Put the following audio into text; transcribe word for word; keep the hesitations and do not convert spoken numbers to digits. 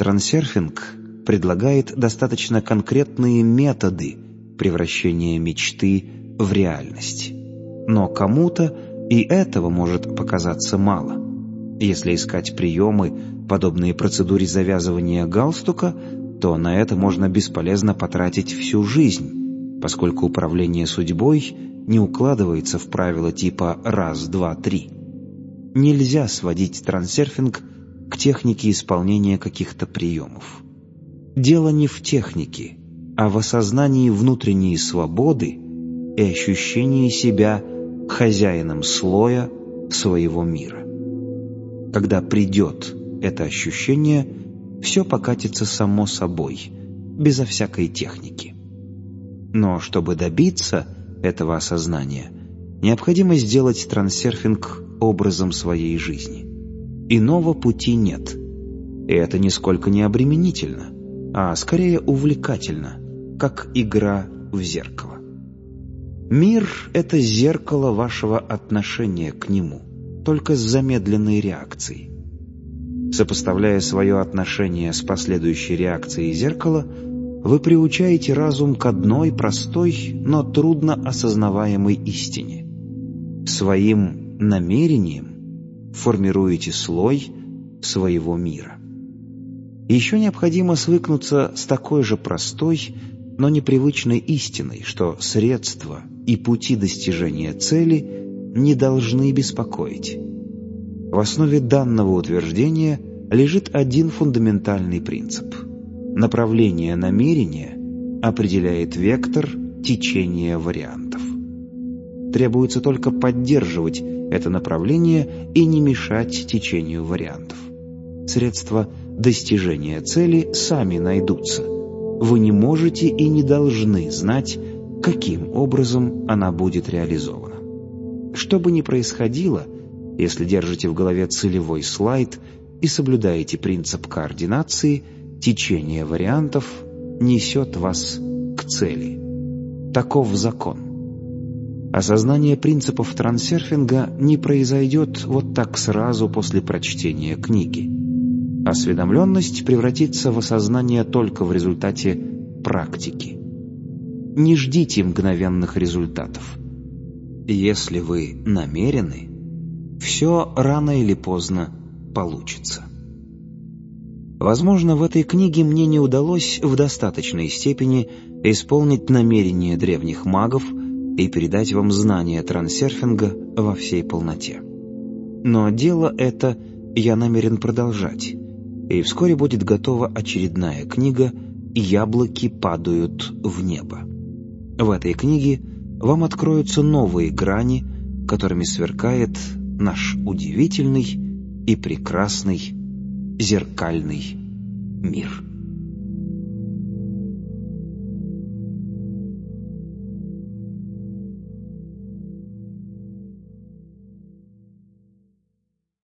Трансерфинг предлагает достаточно конкретные методы превращения мечты в реальность. Но кому-то и этого может показаться мало. Если искать приемы, подобные процедуре завязывания галстука, то на это можно бесполезно потратить всю жизнь, поскольку управление судьбой не укладывается в правила типа «раз, два, три». Нельзя сводить трансерфинг к технике исполнения каких-то приемов. Дело не в технике, а в осознании внутренней свободы и ощущении себя хозяином слоя своего мира. Когда придет это ощущение, все покатится само собой, безо всякой техники. Но чтобы добиться этого осознания, необходимо сделать трансерфинг образом своей жизни. Иного пути нет. И это нисколько не обременительно, а скорее увлекательно, как игра в зеркало. Мир — это зеркало вашего отношения к нему, только с замедленной реакцией. Сопоставляя свое отношение с последующей реакцией зеркала, вы приучаете разум к одной простой, но трудно осознаваемой истине. Своим намерением формируете слой своего мира. Еще необходимо свыкнуться с такой же простой, но непривычной истиной, что средства и пути достижения цели не должны беспокоить. В основе данного утверждения лежит один фундаментальный принцип. Направление намерения определяет вектор течения вариантов. Требуется только поддерживать это направление и не мешать течению вариантов. Средства достижения цели сами найдутся. Вы не можете и не должны знать, каким образом она будет реализована. Что бы ни происходило, если держите в голове целевой слайд и соблюдаете принцип координации, течение вариантов несет вас к цели. Таков закон. Осознание принципов трансерфинга не произойдет вот так сразу после прочтения книги. Осведомленность превратится в осознание только в результате практики. Не ждите мгновенных результатов. Если вы намерены, все рано или поздно получится. Возможно, в этой книге мне не удалось в достаточной степени исполнить намерения древних магов и передать вам знания трансерфинга во всей полноте. Но дело это я намерен продолжать, и вскоре будет готова очередная книга «Яблоки падают в небо». В этой книге вам откроются новые грани, которыми сверкает наш удивительный и прекрасный зеркальный мир.